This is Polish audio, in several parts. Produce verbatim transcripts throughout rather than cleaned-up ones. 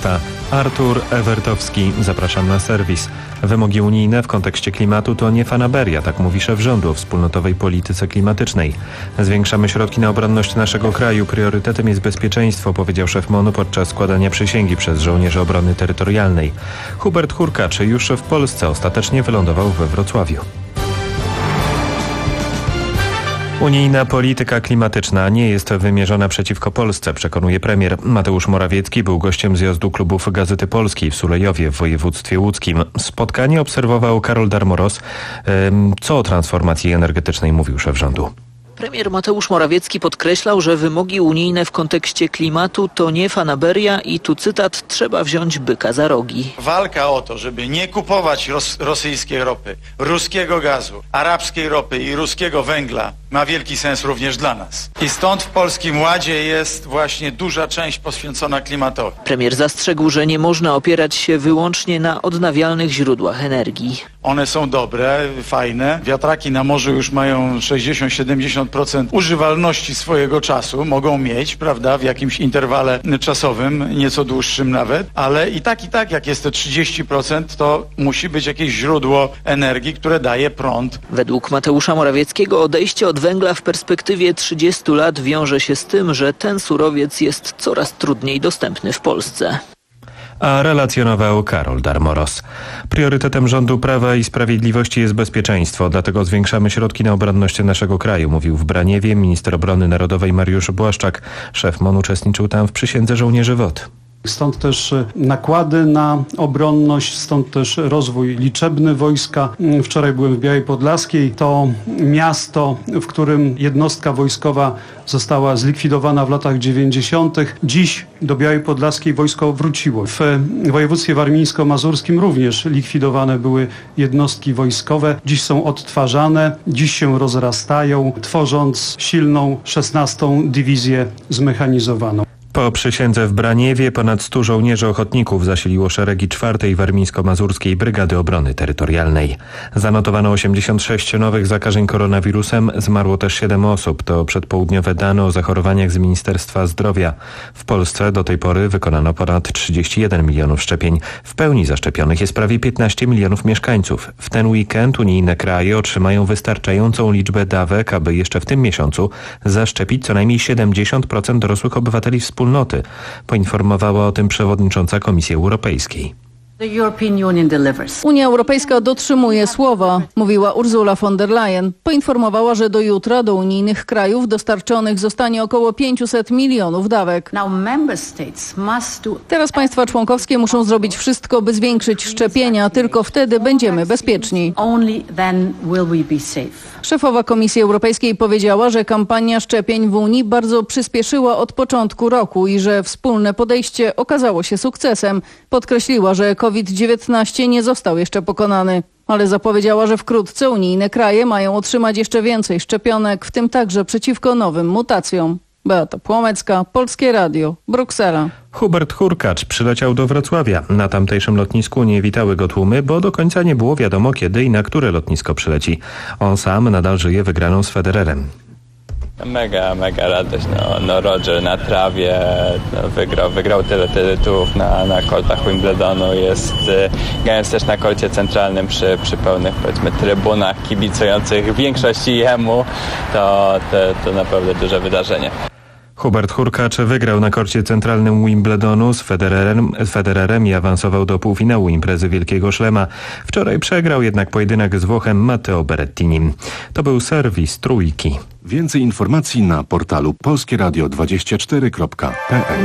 miasta. Artur Ewertowski, zapraszam na serwis. Wymogi unijne w kontekście klimatu to nie fanaberia, tak mówi szef rządu o wspólnotowej polityce klimatycznej. Zwiększamy środki na obronność naszego kraju. Priorytetem jest bezpieczeństwo, powiedział szef M O N-u podczas składania przysięgi przez żołnierzy obrony terytorialnej. Hubert Hurkacz już w Polsce ostatecznie wylądował we Wrocławiu. Unijna polityka klimatyczna nie jest wymierzona przeciwko Polsce, przekonuje premier. Mateusz Morawiecki był gościem zjazdu klubów Gazety Polskiej w Sulejowie w województwie łódzkim. Spotkanie obserwował Karol Darmoros. Co o transformacji energetycznej mówił szef rządu? Premier Mateusz Morawiecki podkreślał, że wymogi unijne w kontekście klimatu to nie fanaberia i tu cytat: trzeba wziąć byka za rogi. Walka o to, żeby nie kupować ros- rosyjskiej ropy, ruskiego gazu, arabskiej ropy i ruskiego węgla ma wielki sens również dla nas. I stąd w Polskim Ładzie jest właśnie duża część poświęcona klimatowi. Premier zastrzegł, że nie można opierać się wyłącznie na odnawialnych źródłach energii. One są dobre, fajne. Wiatraki na morzu już mają sześćdziesiąt do siedemdziesięciu procent używalności swojego czasu. Mogą mieć, prawda, w jakimś interwale czasowym, nieco dłuższym nawet. Ale i tak, i tak, jak jest to trzydzieści procent, to musi być jakieś źródło energii, które daje prąd. Według Mateusza Morawieckiego odejście od węgla w perspektywie trzydziestu lat wiąże się z tym, że ten surowiec jest coraz trudniej dostępny w Polsce. A relacjonował Karol Darmoros. Priorytetem rządu Prawa i Sprawiedliwości jest bezpieczeństwo, dlatego zwiększamy środki na obronność naszego kraju, mówił w Braniewie minister obrony narodowej Mariusz Błaszczak. Szef M O N uczestniczył tam w przysiędze żołnierzy W O T. Stąd też nakłady na obronność, stąd też rozwój liczebny wojska. Wczoraj byłem w Białej Podlaskiej. To miasto, w którym jednostka wojskowa została zlikwidowana w latach dziewięćdziesiątych. Dziś do Białej Podlaskiej wojsko wróciło. W województwie warmińsko-mazurskim również likwidowane były jednostki wojskowe. Dziś są odtwarzane, dziś się rozrastają, tworząc silną szesnastą dywizję zmechanizowaną. Po przysiędze w Braniewie ponad stu żołnierzy ochotników zasiliło szeregi czwartej Warmińsko-Mazurskiej Brygady Obrony Terytorialnej. Zanotowano osiemdziesiąt sześć nowych zakażeń koronawirusem, zmarło też siedem osób. To przedpołudniowe dane o zachorowaniach z Ministerstwa Zdrowia. W Polsce do tej pory wykonano ponad trzydzieści jeden milionów szczepień. W pełni zaszczepionych jest prawie piętnaście milionów mieszkańców. W ten weekend unijne kraje otrzymają wystarczającą liczbę dawek, aby jeszcze w tym miesiącu zaszczepić co najmniej siedemdziesiąt procent dorosłych obywateli wspólnoty. Poinformowała o tym przewodnicząca Komisji Europejskiej. Unia Europejska dotrzymuje słowa, mówiła Ursula von der Leyen. Poinformowała, że do jutra do unijnych krajów dostarczonych zostanie około pięćset milionów dawek. Teraz państwa członkowskie muszą zrobić wszystko, by zwiększyć szczepienia. Tylko wtedy będziemy bezpieczni. Szefowa Komisji Europejskiej powiedziała, że kampania szczepień w Unii bardzo przyspieszyła od początku roku i że wspólne podejście okazało się sukcesem. Podkreśliła, że COVID dziewiętnaście nie został jeszcze pokonany, ale zapowiedziała, że wkrótce unijne kraje mają otrzymać jeszcze więcej szczepionek, w tym także przeciwko nowym mutacjom. Beata Płomecka, Polskie Radio, Bruksela. Hubert Hurkacz przyleciał do Wrocławia. Na tamtejszym lotnisku nie witały go tłumy, bo do końca nie było wiadomo, kiedy i na które lotnisko przyleci. On sam nadal żyje wygraną z Federerem. Mega, mega radość. No, no Roger na trawie no, wygrał, wygrał tyle tytułów na, na kortach Wimbledonu. Jest, grając też na korcie centralnym przy, przy pełnych, powiedzmy, trybunach kibicujących w większości jemu, to, to, to naprawdę duże wydarzenie. Hubert Hurkacz wygrał na korcie centralnym Wimbledonu z Federerem, z Federerem i awansował do półfinału imprezy Wielkiego Szlema. Wczoraj przegrał jednak pojedynek z Włochem Matteo Berrettinim. To był serwis Trójki. Więcej informacji na portalu polskie radio dwadzieścia cztery kropka p l.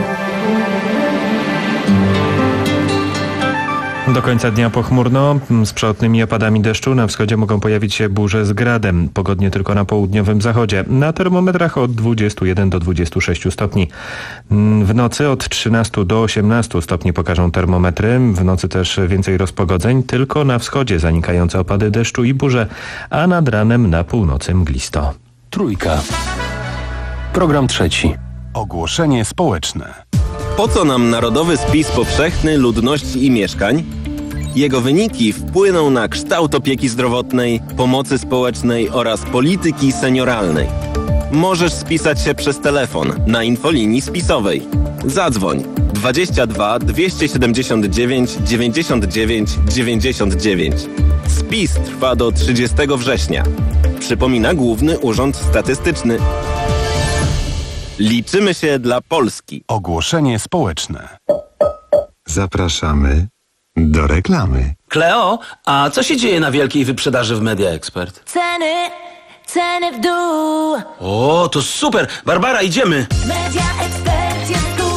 Do końca dnia pochmurno, z przelotnymi opadami deszczu. Na wschodzie mogą pojawić się burze z gradem. Pogodnie tylko na południowym zachodzie. Na termometrach od dwudziestu jeden do dwudziestu sześciu stopni. W nocy od trzynastu do osiemnastu stopni pokażą termometry. W nocy też więcej rozpogodzeń. Tylko na wschodzie zanikające opady deszczu i burze, a nad ranem na północy mglisto. Trójka. Program trzeci. Ogłoszenie społeczne. Po co nam Narodowy Spis Powszechny Ludności i Mieszkań? Jego wyniki wpłyną na kształt opieki zdrowotnej, pomocy społecznej oraz polityki senioralnej. Możesz spisać się przez telefon na infolinii spisowej. Zadzwoń dwadzieścia dwa dwieście siedemdziesiąt dziewięć dziewięćdziesiąt dziewięć dziewięćdziesiąt dziewięć. Spis trwa do trzydziestego września. Przypomina Główny Urząd Statystyczny. Liczymy się dla Polski. Ogłoszenie społeczne. Zapraszamy do reklamy. Kleo, a co się dzieje na wielkiej wyprzedaży w Media Expert? Ceny, ceny w dół. O, to super! Barbara, idziemy! Media Expert jest tu.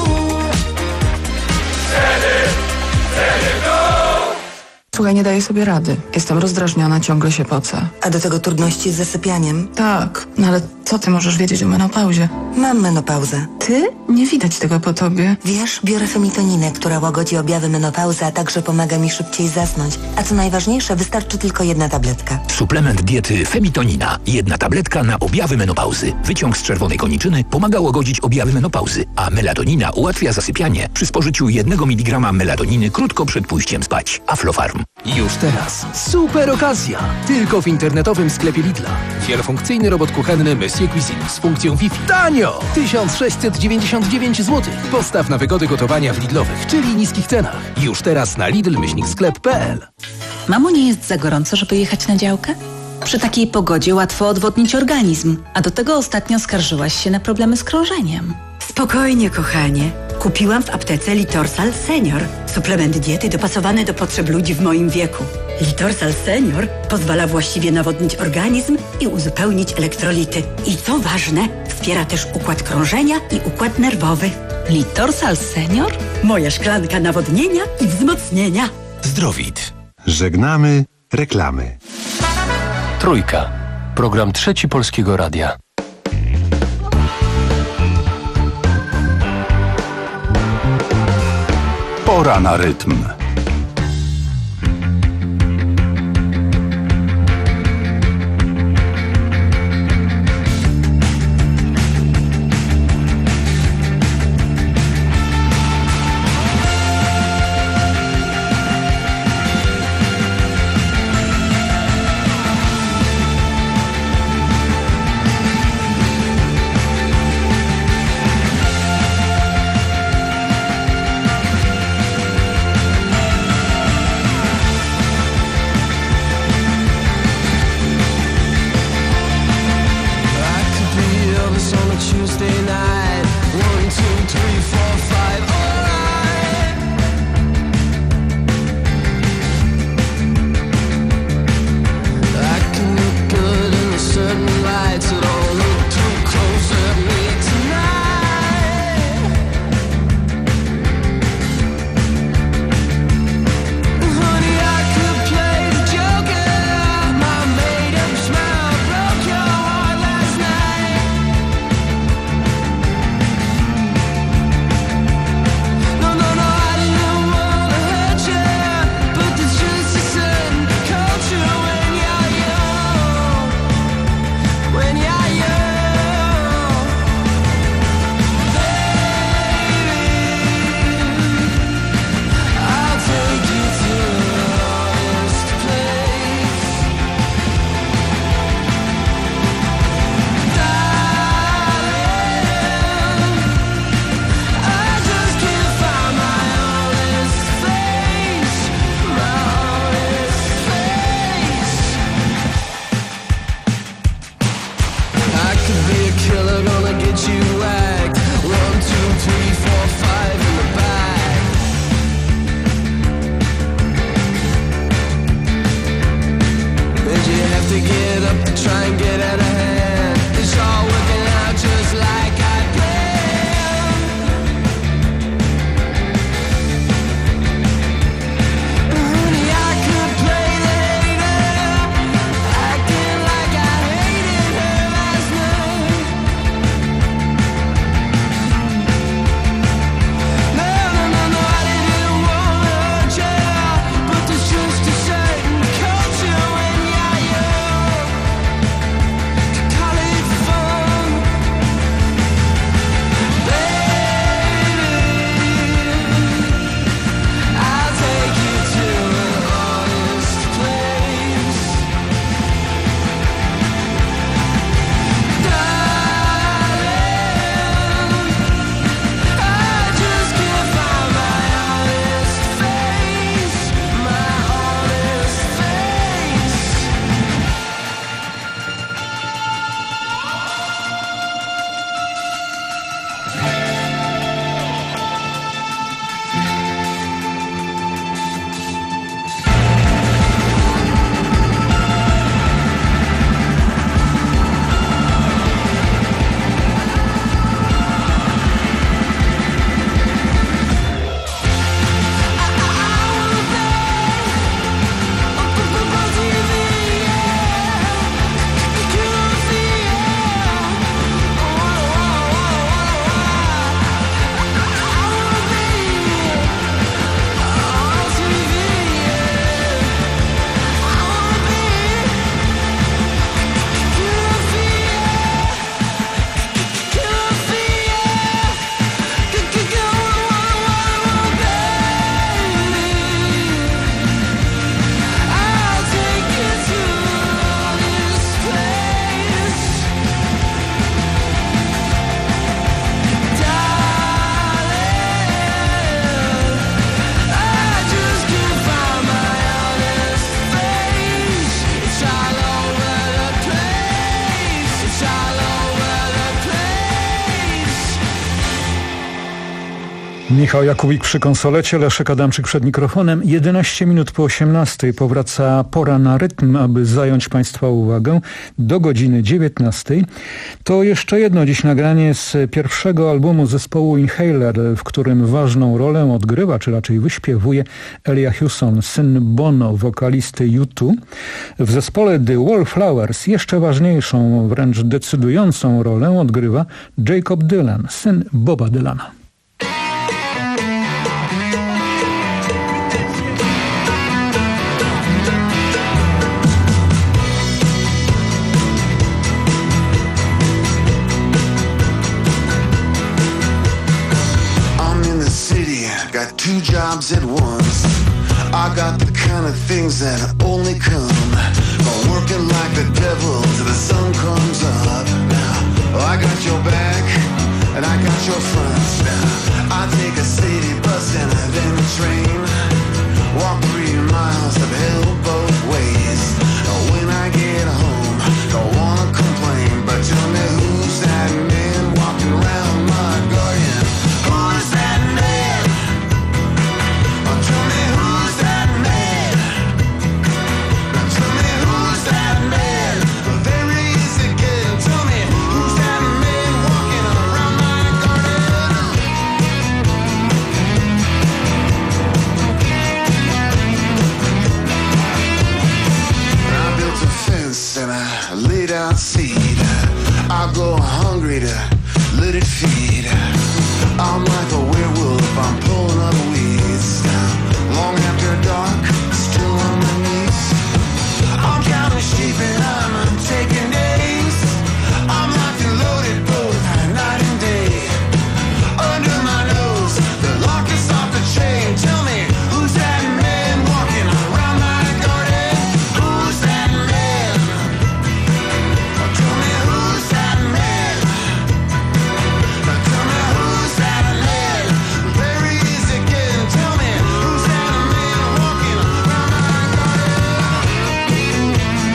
Ceny, ceny w dół. Słuchaj, nie daję sobie rady. Jestem rozdrażniona, ciągle się pocę. A do tego trudności z zasypianiem? Tak, no ale co ty możesz wiedzieć o menopauzie? Mam menopauzę. Ty? Nie widać tego po tobie. Wiesz, biorę femitoninę, która łagodzi objawy menopauzy, a także pomaga mi szybciej zasnąć. A co najważniejsze, wystarczy tylko jedna tabletka. Suplement diety Femitonina. Jedna tabletka na objawy menopauzy. Wyciąg z czerwonej koniczyny pomaga łagodzić objawy menopauzy, a melatonina ułatwia zasypianie przy spożyciu jednego miligrama melatoniny krótko przed pójściem spać. Aflofarm. Już teraz super okazja! Tylko w internetowym sklepie Lidla. Wielofunkcyjny robot kuchenny Monsieur Cuisine z funkcją Wi-Fi. Tanio! tysiąc sześćset dziewięćdziesiąt dziewięć złotych. Postaw na wygody gotowania w Lidlowych, czyli niskich cenach. Już teraz na lidl myślnik sklep kropka p l. Mamo, nie jest za gorąco, żeby jechać na działkę? Przy takiej pogodzie łatwo odwodnić organizm, a do tego ostatnio skarżyłaś się na problemy z krążeniem. Spokojnie, kochanie. Kupiłam w aptece Litorsal Senior. Suplement diety dopasowany do potrzeb ludzi w moim wieku. Litorsal Senior pozwala właściwie nawodnić organizm i uzupełnić elektrolity. I co ważne, wspiera też układ krążenia i układ nerwowy. Litorsal Senior? Moja szklanka nawodnienia i wzmocnienia. Zdrowit. Żegnamy reklamy. Trójka. Program Trzeci Polskiego Radia. Pora na rytm. Michał Jakubik przy konsolecie, Leszek Adamczyk przed mikrofonem. jedenaście minut po osiemnastej powraca pora na rytm, aby zająć Państwa uwagę do godziny dziewiętnastej. To jeszcze jedno dziś nagranie z pierwszego albumu zespołu Inhaler, w którym ważną rolę odgrywa, czy raczej wyśpiewuje Elijah Hewson, syn Bono, wokalisty U dwa. W zespole The Wallflowers jeszcze ważniejszą, wręcz decydującą rolę odgrywa Jacob Dylan, syn Boba Dylana. Got two jobs at once. I got the kind of things that only come by working like the devil till the sun comes up. Now, I got your back and I got your front. Now, I take a city bus and then a train. Walk three miles of hell both ways. When I get home, don't wanna complain, but tell me who's that man walking around my garden? Who's that man? Tell me who's that man? Now tell me who's that man? Well, there he is again. Tell me who's that man walking around my garden? I built a fence and I laid out seed. I go hungry to let it feed. I'm like a werewolf, I'm pulling up weeds. Long after dark, still on my knees. I'm counting sheep and I'm taking names. I'm locked and loaded both night and day. Under my nose, the lock is off the chain. Tell me, who's that man walking around my garden? Who's that man? Tell me, who's that man? Tell me, who's that man? There he is again. Tell me, who's that man walking around my garden?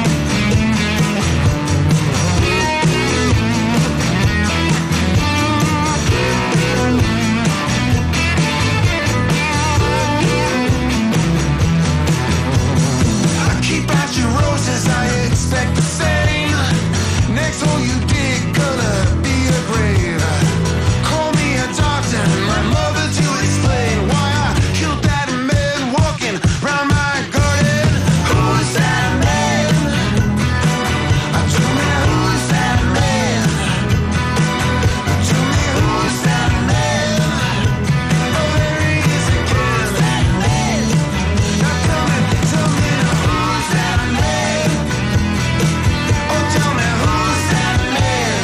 I keep out your roses, I expect the same. Next hole you dig, gonna be a grave. Call me a doctor, my mother to explain why I killed that man walking round my garden. Who's that man? Tell me who's that man? Tell me who's that man? Oh, there he is again. That man. Now tell me, tell me who's that man? Oh, tell me who's that man?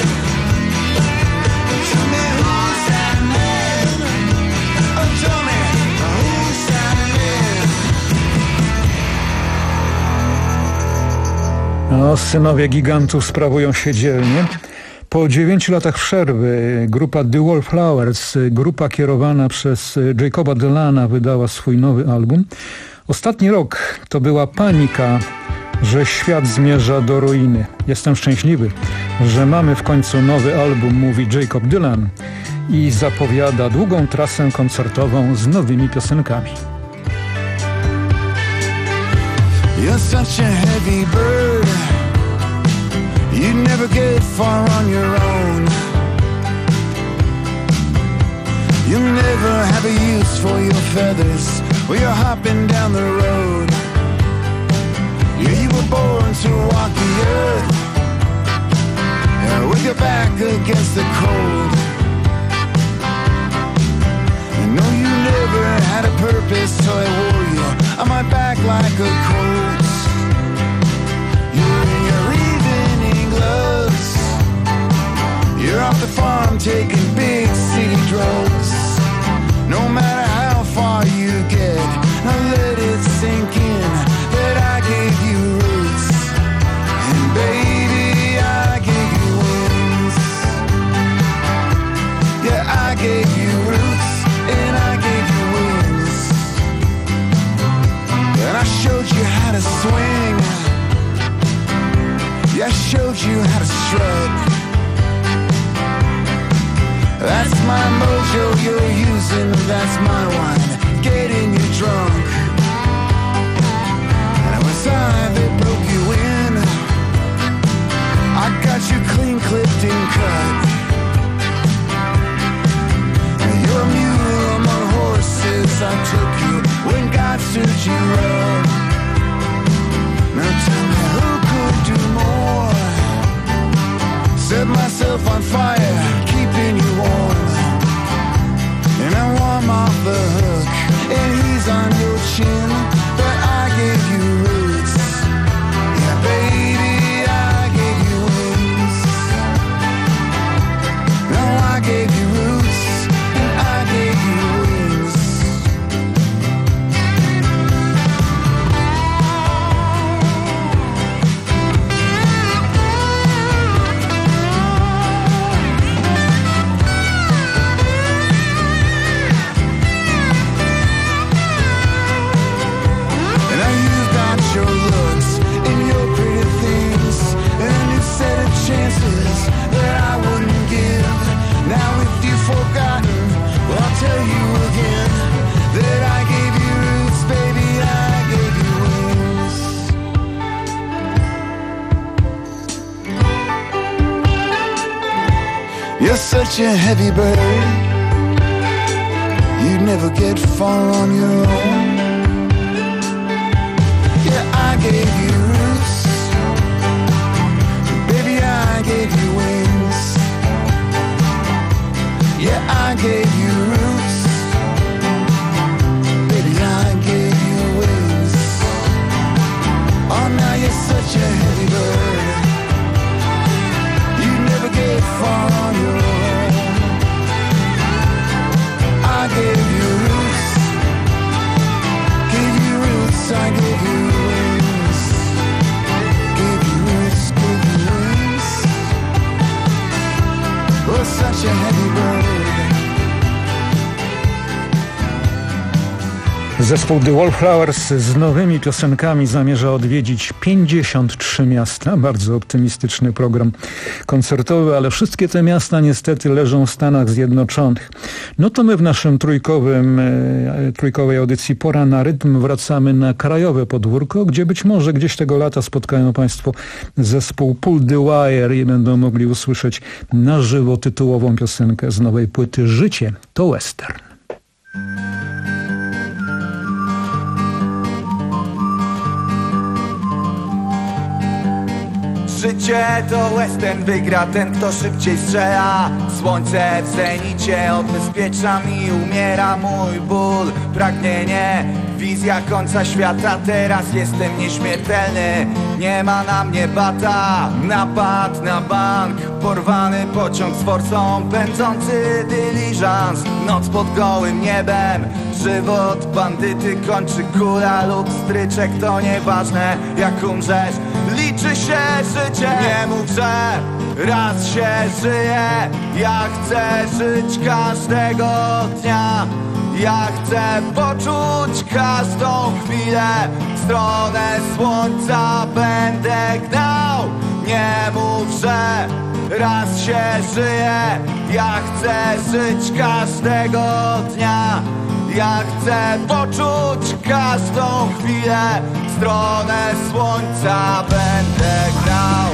Tell me who's that man? Oh, tell me who's that man? No, synowie gigantów sprawują się dzielnie. Po dziewięciu latach przerwy grupa The Wallflowers, grupa kierowana przez Jacoba Dylana, wydała swój nowy album. Ostatni rok to była panika, że świat zmierza do ruiny. Jestem szczęśliwy, że mamy w końcu nowy album, mówi Jacob Dylan i zapowiada długą trasę koncertową z nowymi piosenkami. You're such a heavy bird. You'd never get far on your own. You'll never have a use for your feathers when you're hopping down the road. Yeah, you were born to walk the earth, yeah, with your back against the cold. No, you never had a purpose, so I wore you on my back like a coat. You're in your evening gloves. You're off the farm taking big city drugs. No matter how far you get, now let it sink in that I gave you roots. And baby, I gave you wings. Yeah, I gave you roots. And I gave you wings. And I showed you how to swing. Yeah, I showed you how to strut. That's my my mojo you're using, that's my wine, getting you drunk. And it was I that broke you in. I got you clean clipped and cut. And you're a mule among horses, I took you when God stood you up. Now tell me who could do more? Set myself on fire, keeping you warm. And I warm off the hook, and he's on your chin. But I gave you roots, yeah baby, I gave you wings. No, I gave you roots, and I gave you wings. Your looks and your pretty things, and a new set of chances that I wouldn't give. Now if you've forgotten, well I'll tell you again that I gave you roots, baby, I gave you wings. You're such a heavy bird, you'd never get far on your own. I gave you roots, baby, I gave you wings. Yeah, I gave you roots, baby, I gave you wings. Oh, now you're such a heavy bird, you never get far on your own. I gave you roots, gave you roots, I gave you wings. Oh, such a heavy bird. Zespół The Wallflowers z nowymi piosenkami zamierza odwiedzić pięćdziesiąt trzy miasta. Bardzo optymistyczny program koncertowy, ale wszystkie te miasta niestety leżą w Stanach Zjednoczonych. No to my w naszym trójkowym, e, trójkowej audycji Pora na rytm wracamy na krajowe podwórko, gdzie być może gdzieś tego lata spotkają Państwo zespół Pull the Wire i będą mogli usłyszeć na żywo tytułową piosenkę z nowej płyty Życie to Western. Życie to western, wygra ten, kto szybciej strzela. Słońce w zenicie, odbezpiecza mi, umiera mój ból. Pragnienie, wizja końca świata, teraz jestem nieśmiertelny. Nie ma na mnie bata, napad na bank, porwany pociąg z forsą, pędzący dyliżans. Noc pod gołym niebem, żywot bandyty kończy kula lub stryczek, to nieważne jak umrzesz, liczy się życie. Nie mów, że raz się żyje, ja chcę żyć każdego dnia. Ja chcę poczuć każdą chwilę, w stronę słońca będę gnał. Nie mów, że raz się żyje, ja chcę żyć każdego dnia. Ja chcę poczuć każdą chwilę, w stronę słońca będę grał.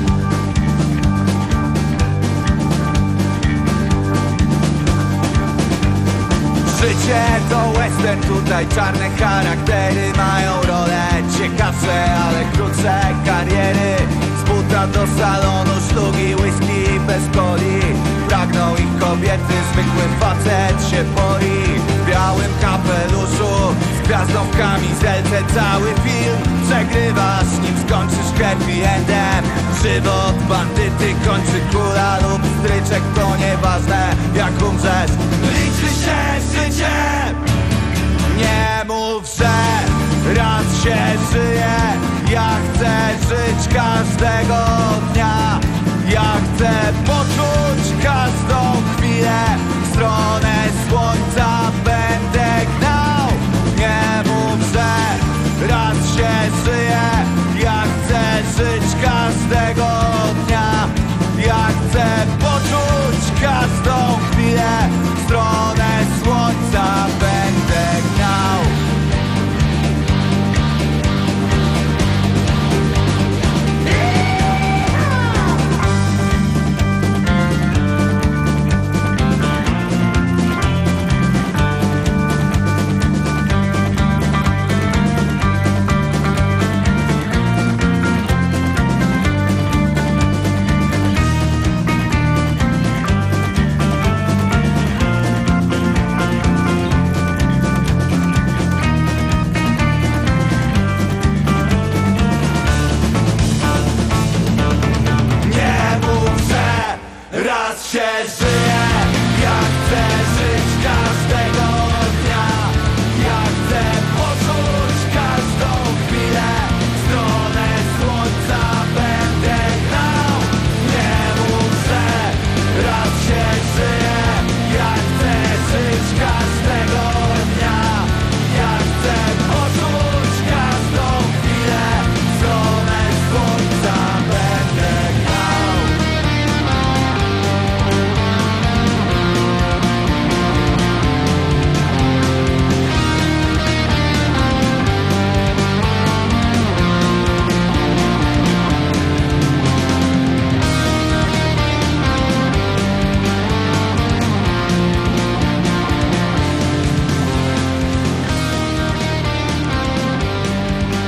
Życie to western, tutaj czarne charaktery mają rolę ciekawsze, ale krótsze kariery. Z buta do salonu, szlugi, whisky bez coli. Pragną ich kobiety, zwykły facet się boi. W białym kapeluszu, z gwiazdą w kamizelce, cały film przegrywasz, nim skończysz happy endem. Żywot bandyty kończy kula lub stryczek, to nieważne jak umrzesz, liczy się życie. Nie mów, że raz się żyje, ja chcę żyć każdego dnia. Ja chcę poczuć każdą chwilę, w stronę słońca będę gnał. Nie mów, że raz się żyje, ja chcę żyć każdego dnia. Ja chcę poczuć każdą chwilę,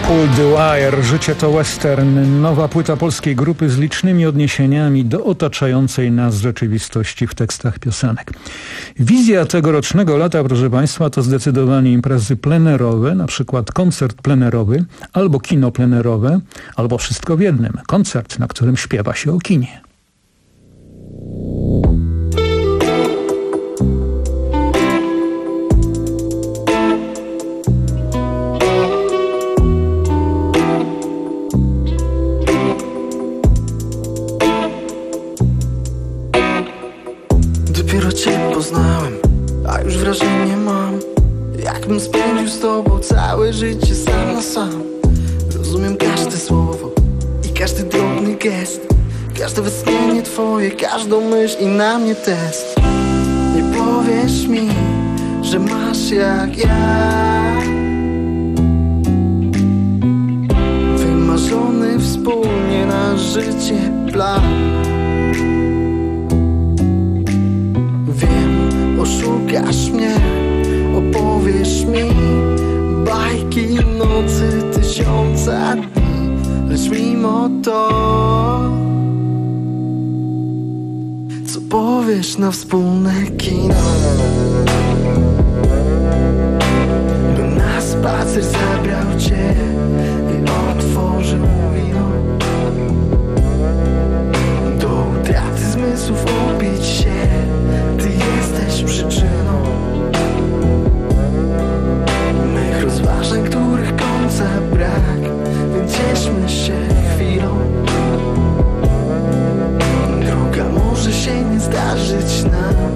Pull the Wire, życie to western, nowa płyta polskiej grupy z licznymi odniesieniami do otaczającej nas rzeczywistości w tekstach piosenek. Wizja tegorocznego lata, proszę Państwa, to zdecydowanie imprezy plenerowe, na przykład koncert plenerowy, albo kino plenerowe, albo wszystko w jednym. Koncert, na którym śpiewa się o kinie. Dopiero cię poznałem, a już wrażenie mam, jakbym spędził z tobą całe życie sam na sam. Rozumiem każde słowo i każdy drobny gest, każde westchnienie twoje, każdą myśl i na mnie test. Nie powiesz mi, że masz jak ja wymarzony wspólnie na życie plan. Oszukasz mnie, opowiesz mi bajki nocy tysiąca dni, lecz mimo to, co powiesz na wspólne kino? Bym na spacer zabrał cię i otworzył wino, do utraty zmysłów upić się. Ty jesteś przyczyną mych rozważań, których końca brak, więc cieszmy się chwilą. Druga może się nie zdarzyć nam.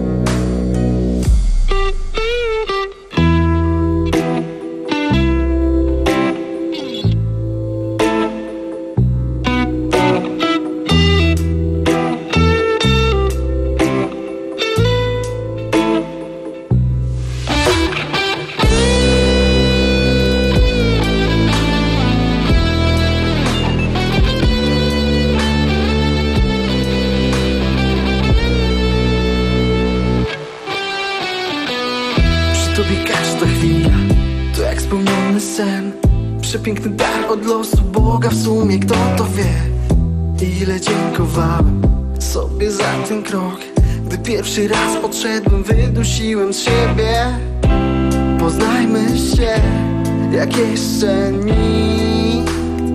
Przepiękny dar od losu Boga, w sumie kto to wie. Ile dziękowałem sobie za ten krok, gdy pierwszy raz podszedłem, wydusiłem z siebie. Poznajmy się jak jeszcze nikt.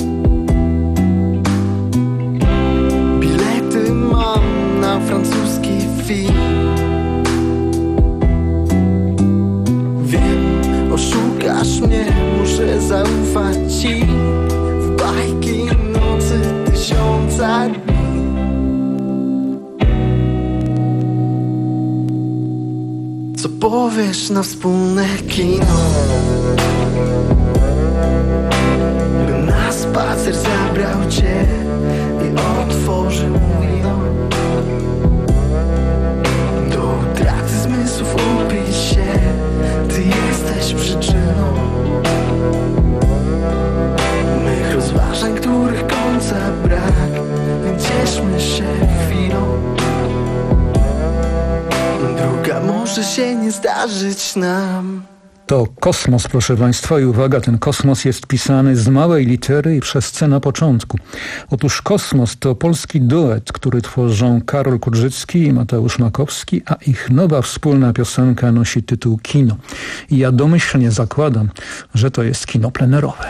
Bilety mam na francuski film. Wiem, oszukasz mnie, muszę zaufać ci w bajki nocy tysiąca dni. Co powiesz na wspólne kino? Bym na spacer zabrał cię i otworzył wino, do utraty zmysłów upić się. Ty jesteś przyczyną mych rozważań, których końca brak, więc cieszmy się chwilą. Druga może się nie zdarzyć nam. To kosmos, proszę Państwa, i uwaga, ten kosmos jest pisany z małej litery i przez C na początku. Otóż Kosmos to polski duet, który tworzą Karol Kudrzycki i Mateusz Makowski, a ich nowa wspólna piosenka nosi tytuł Kino. I ja domyślnie zakładam, że to jest kino plenerowe.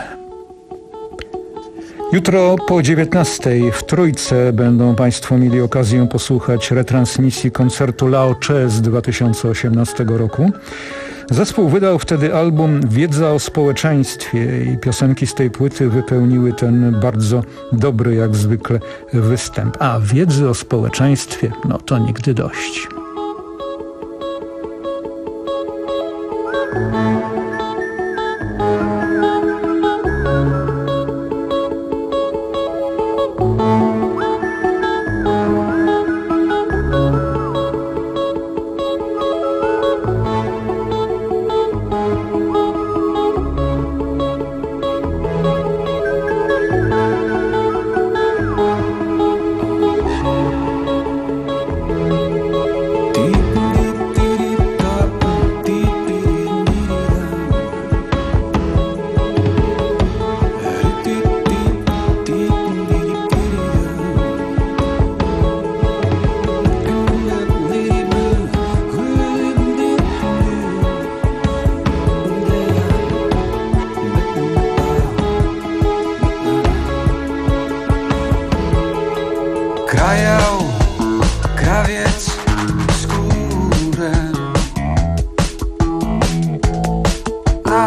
Jutro po dziewiętnastej w Trójce będą Państwo mieli okazję posłuchać retransmisji koncertu Laocze z dwa tysiące osiemnastego roku. Zespół wydał wtedy album Wiedza o społeczeństwie i piosenki z tej płyty wypełniły ten bardzo dobry jak zwykle występ. A wiedzy o społeczeństwie, no to nigdy dość.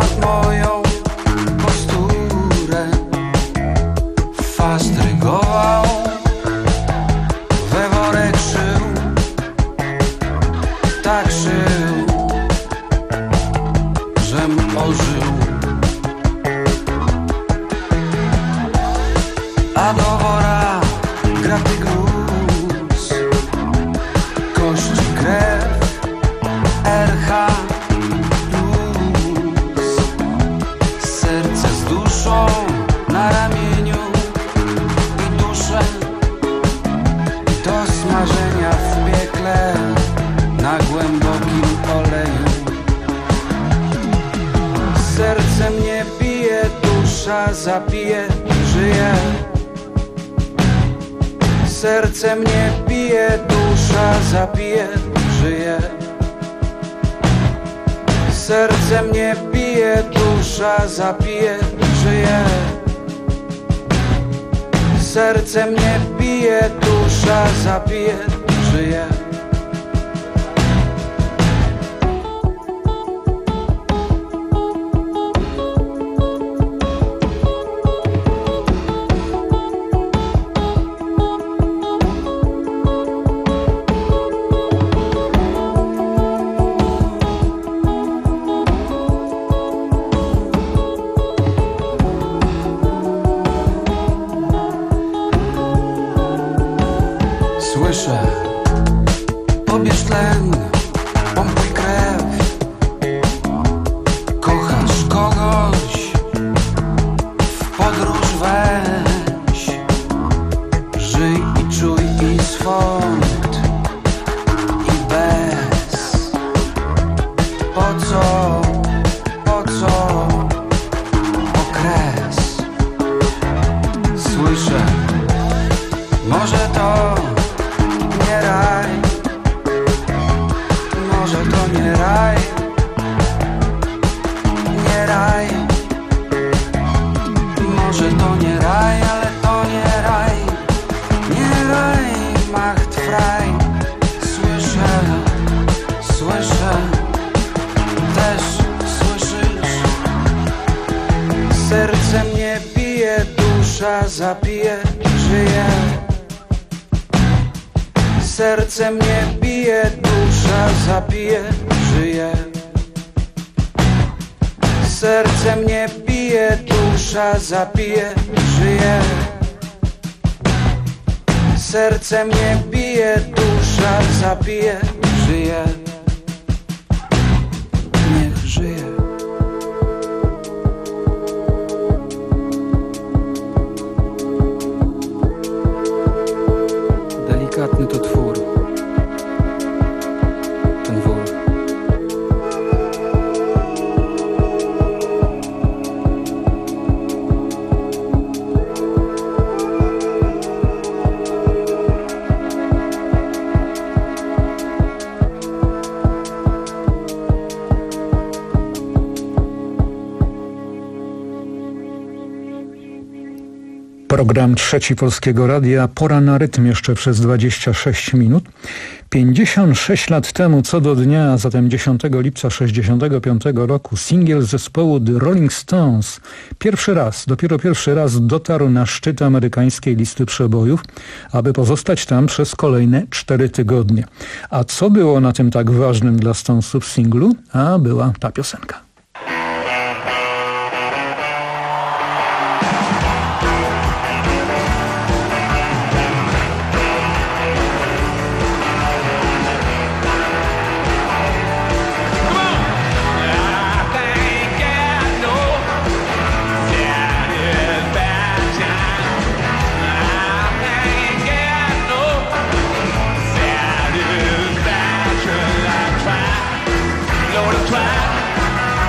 moją posturę, fastrygował, we worek szył, tak szył, żem ożył. A do wora graty gruz, kości, krew, R H plus, serce z duszą na ramieniu i duszę do smażenia w piekle na głębokim oleju. Serce mnie bije, dusza zabije, żyje. Serce mnie bije, dusza zabije, żyje. Serce mnie bije, dusza zabije, żyje. Serce mnie bije, dusza zabije, żyje. Słyszę, pobierz tlen, pompuj krew. Kochasz kogoś, w podróż weź. Żyj i czuj i swąd i bez. Po co, po co okres? Słyszę, może to nie raj, może to nie raj, nie raj, może to nie raj, ale to nie raj, nie raj, macht frei. Słyszę, słyszę, też słyszysz. Serce mnie bije, dusza zabije, żyje. Serce mnie bije, dusza zabije, żyje. Serce mnie bije, dusza zabije, żyje. Serce mnie bije, dusza zabije, żyje. Niech żyje. Delikatny to twór, ten wór. Program Trzeci Polskiego Radia. Pora na rytm jeszcze przez dwadzieścia sześć minut. pięćdziesiąt sześć lat temu co do dnia, a zatem dziesiątego lipca sześćdziesiątego piątego roku, singiel zespołu The Rolling Stones pierwszy raz, dopiero pierwszy raz dotarł na szczyt amerykańskiej listy przebojów, aby pozostać tam przez kolejne cztery tygodnie. A co było na tym tak ważnym dla Stonesów singlu? A była ta piosenka. Try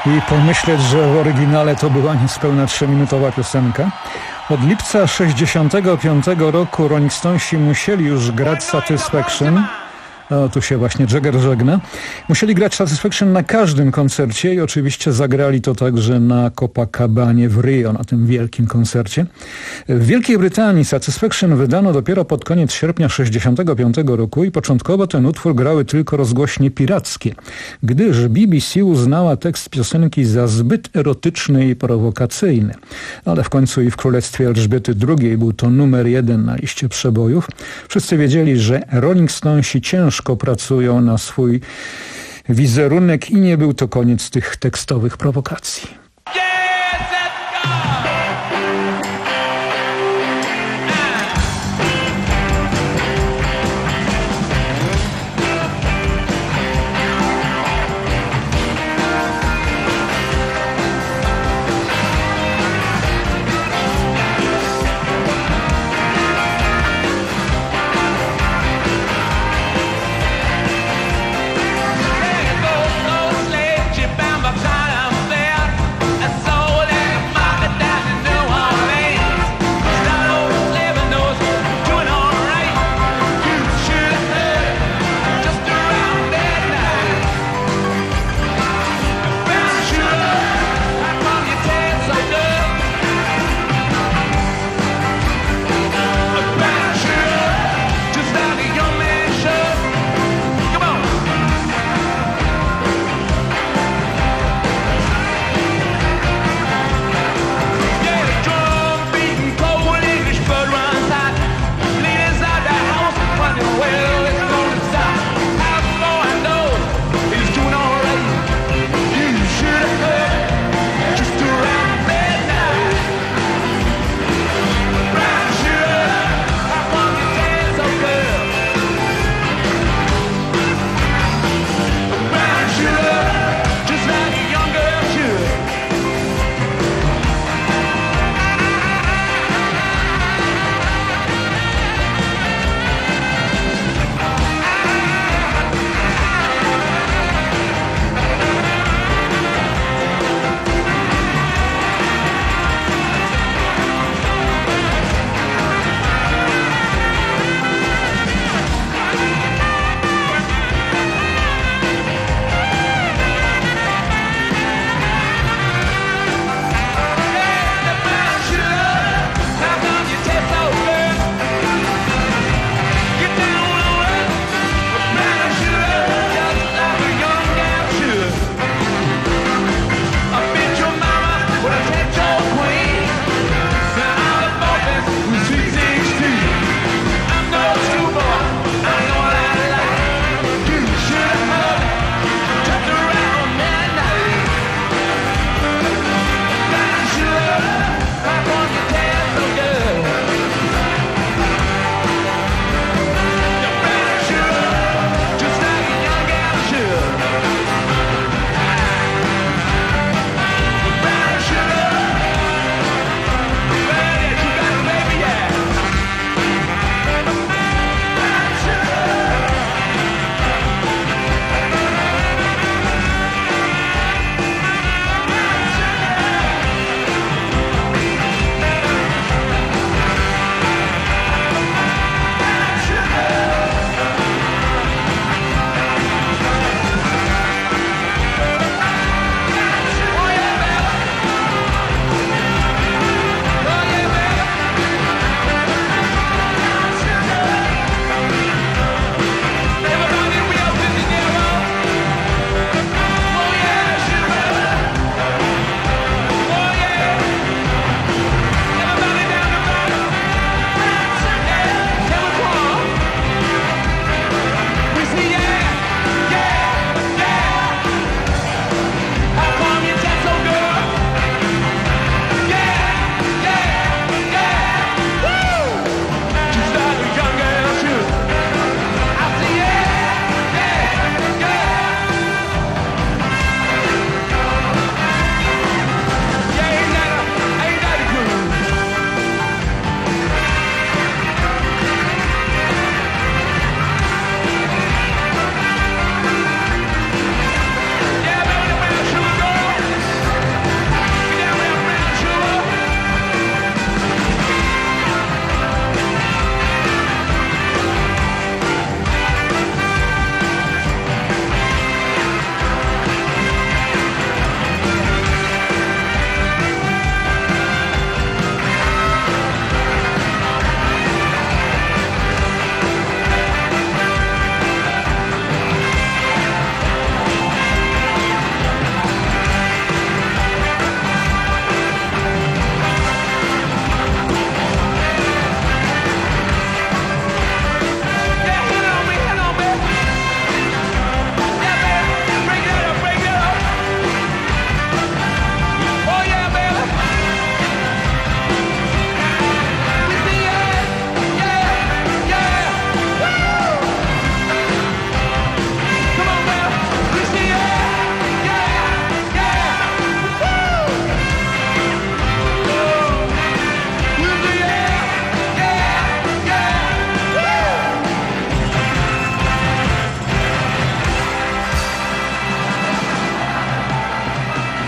i pomyśleć, że w oryginale to była niespełna trzyminutowa piosenka. Od lipca sześćdziesiątego piątego roku Rolling Stonesi musieli już grać Satisfaction. O, tu się właśnie Jagger żegna. Musieli grać Satisfaction na każdym koncercie i oczywiście zagrali to także na Copacabanie w Rio, na tym wielkim koncercie. W Wielkiej Brytanii Satisfaction wydano dopiero pod koniec sierpnia sześćdziesiątego piątego roku i początkowo ten utwór grały tylko rozgłośnie pirackie, gdyż B B C uznała tekst piosenki za zbyt erotyczny i prowokacyjny. Ale w końcu i w Królestwie Elżbiety drugiej był to numer jeden na liście przebojów. Wszyscy wiedzieli, że Rolling Stonesi ciężko pracują na swój wizerunek i nie był to koniec tych tekstowych prowokacji.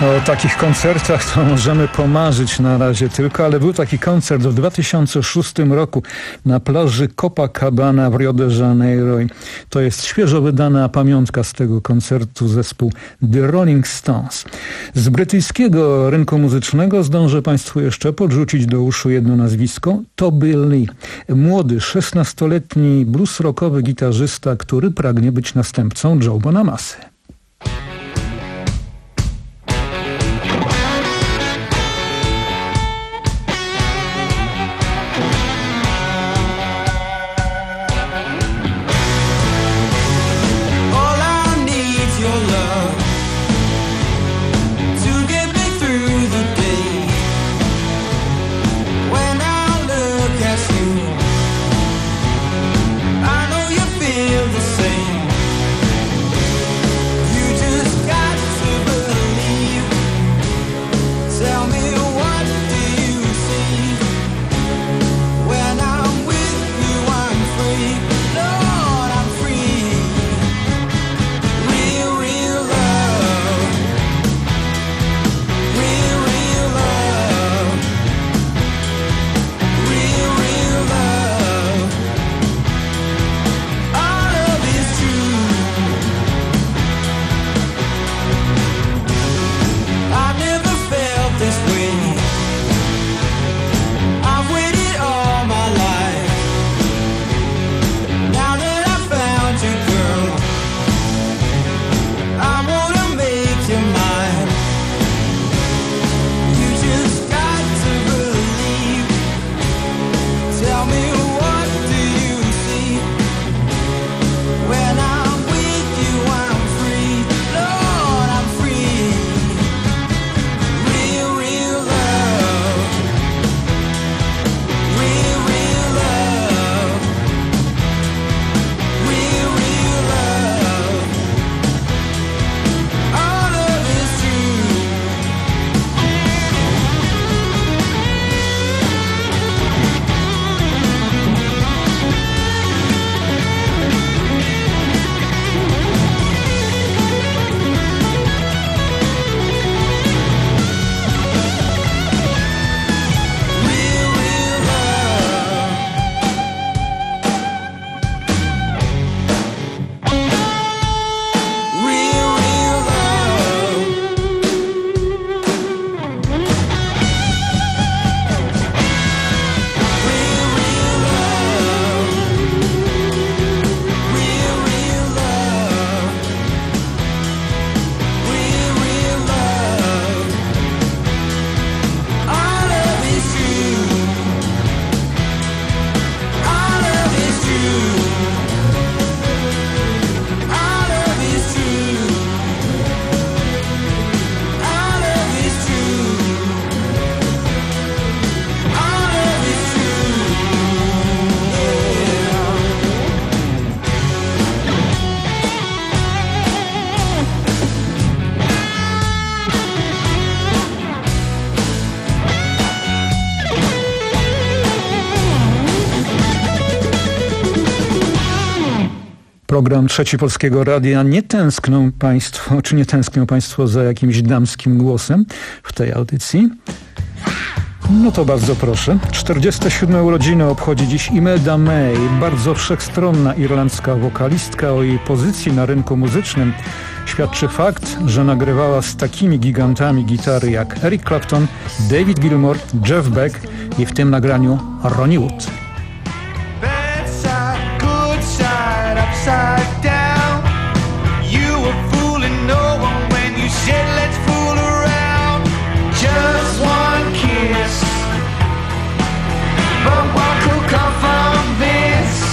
O takich koncertach to możemy pomarzyć na razie tylko, ale był taki koncert w dwa tysiące szóstym roku na plaży Copacabana w Rio de Janeiro. I to jest świeżo wydana pamiątka z tego koncertu, zespół The Rolling Stones. Z brytyjskiego rynku muzycznego zdążę Państwu jeszcze podrzucić do uszu jedno nazwisko, Toby Lee. Młody, szesnastoletni blues rockowy gitarzysta, który pragnie być następcą Joe Bonamassy. Program Trzeci Polskiego Radia. Nie tęskną Państwo, czy nie tęsknią Państwo za jakimś damskim głosem w tej audycji? No to bardzo proszę. czterdzieste siódme urodziny obchodzi dziś Imelda May, bardzo wszechstronna irlandzka wokalistka. O jej pozycji na rynku muzycznym świadczy fakt, że nagrywała z takimi gigantami gitary jak Eric Clapton, David Gilmour, Jeff Beck i w tym nagraniu Ronnie Wood. Upside down, you were fooling no one when you said let's fool around. Just one kiss, but what could come from this?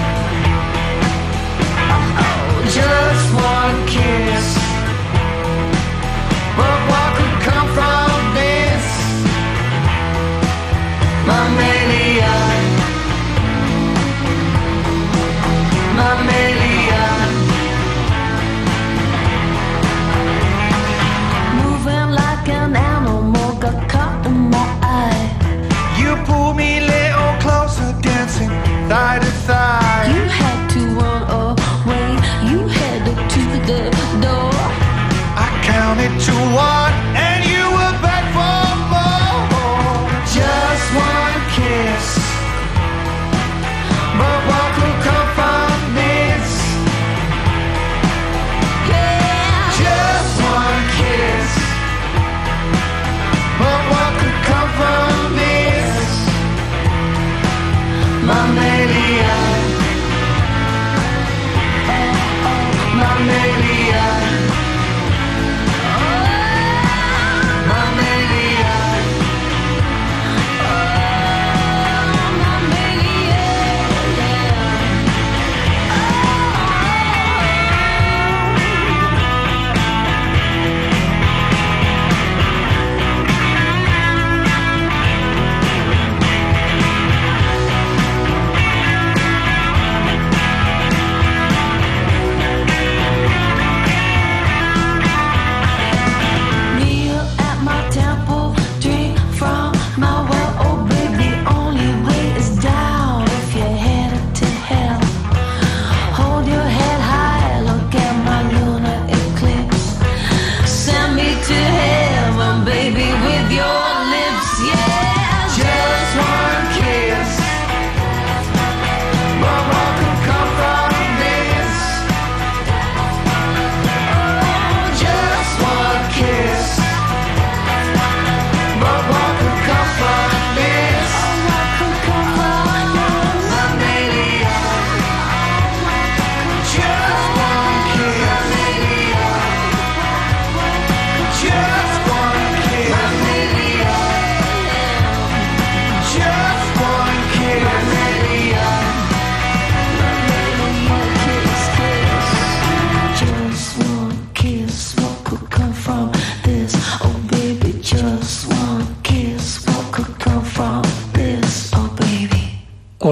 Oh, just one kiss, but what could come from this? Mammalia.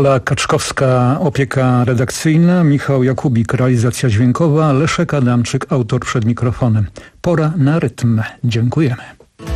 Ola Kaczkowska, opieka redakcyjna, Michał Jakubik, realizacja dźwiękowa, Leszek Adamczyk, autor przed mikrofonem. Pora na rytm. Dziękujemy.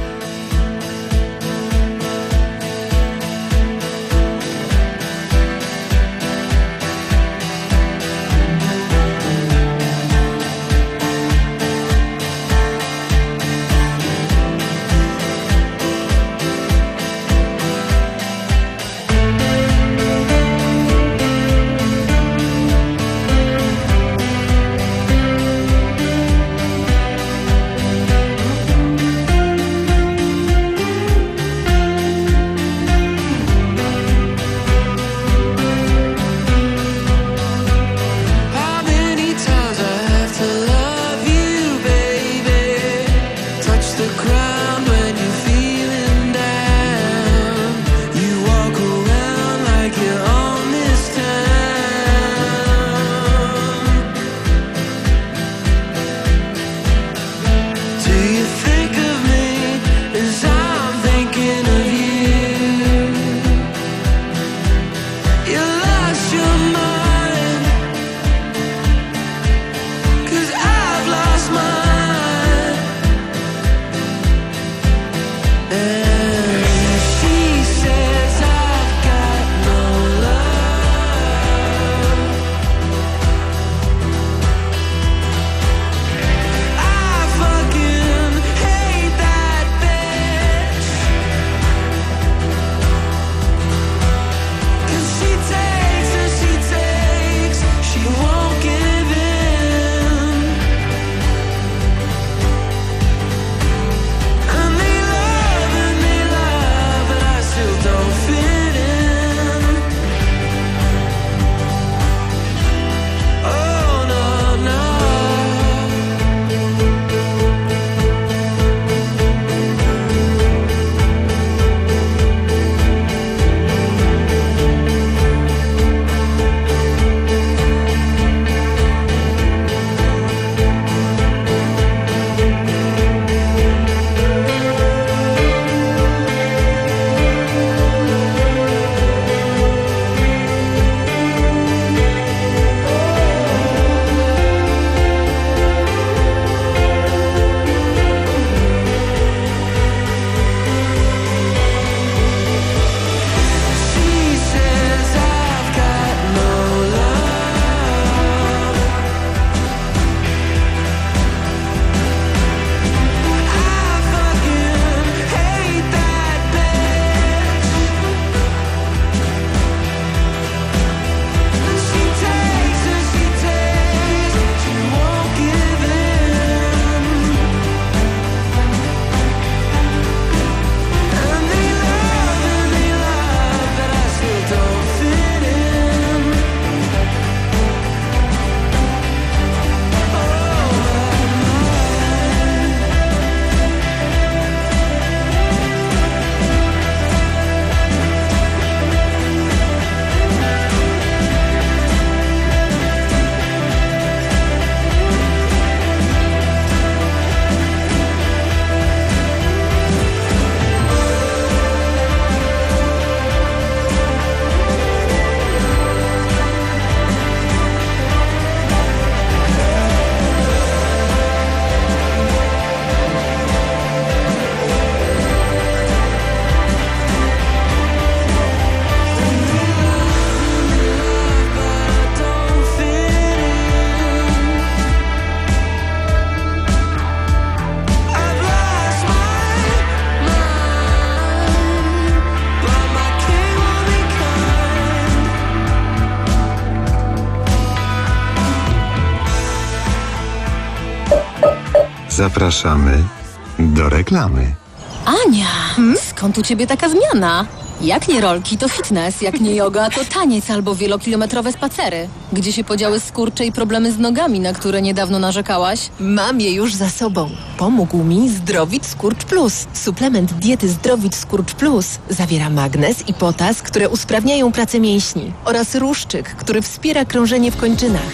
Zapraszamy do reklamy. Ania, hmm? Skąd u ciebie taka zmiana? Jak nie rolki, to fitness, jak nie yoga, to taniec albo wielokilometrowe spacery. Gdzie się podziały skurcze i problemy z nogami, na które niedawno narzekałaś? Mam je już za sobą. Pomógł mi Zdrowit Skurcz Plus. Suplement diety Zdrowit Skurcz Plus zawiera magnez i potas, które usprawniają pracę mięśni, oraz ruszczyk, który wspiera krążenie w kończynach.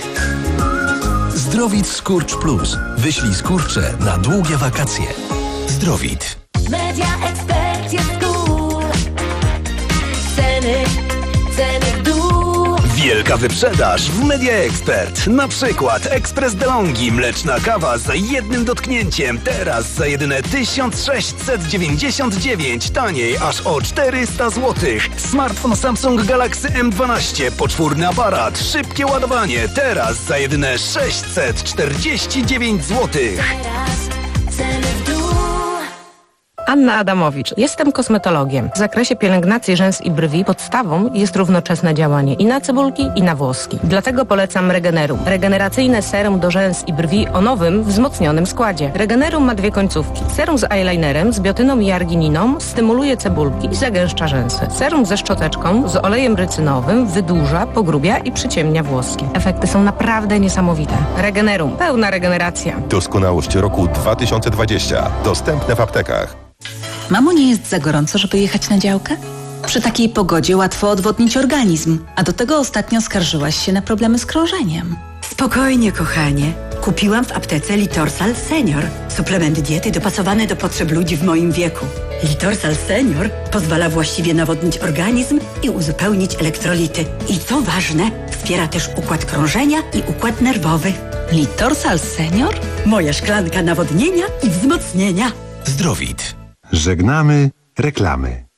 Zdrowit Skurcz Plus. Wyślij skurcze na długie wakacje. Zdrowit. Media Expert jest cool. Ceny, ceny w dół. Wielka wyprzedaż w Media Expert. Na przykład ekspres DeLonghi, mleczna kawa za jednym dotknięciem. Teraz za jedyne tysiąc sześćset dziewięćdziesiąt dziewięć. Taniej aż o czterysta złotych. Smartfon Samsung Galaxy M dwanaście. Poczwórny aparat. Szybkie ładowanie. Teraz za jedyne sześćset czterdzieści dziewięć złotych. Anna Adamowicz. Jestem kosmetologiem. W zakresie pielęgnacji rzęs i brwi podstawą jest równoczesne działanie i na cebulki, i na włoski. Dlatego polecam Regenerum. Regeneracyjne serum do rzęs i brwi o nowym, wzmocnionym składzie. Regenerum ma dwie końcówki. Serum z eyelinerem, z biotyną i argininą stymuluje cebulki i zagęszcza rzęsy. Serum ze szczoteczką, z olejem rycynowym wydłuża, pogrubia i przyciemnia włoski. Efekty są naprawdę niesamowite. Regenerum. Pełna regeneracja. Doskonałość roku dwa tysiące dwadzieścia. Dostępne w aptekach. Mamo, nie jest za gorąco, żeby jechać na działkę? Przy takiej pogodzie łatwo odwodnić organizm, a do tego ostatnio skarżyłaś się na problemy z krążeniem. Spokojnie, kochanie. Kupiłam w aptece Litorsal Senior. Suplement diety dopasowany do potrzeb ludzi w moim wieku. Litorsal Senior pozwala właściwie nawodnić organizm i uzupełnić elektrolity. I co ważne, wspiera też układ krążenia i układ nerwowy. Litorsal Senior? Moja szklanka nawodnienia i wzmocnienia. Zdrowit. Żegnamy reklamy.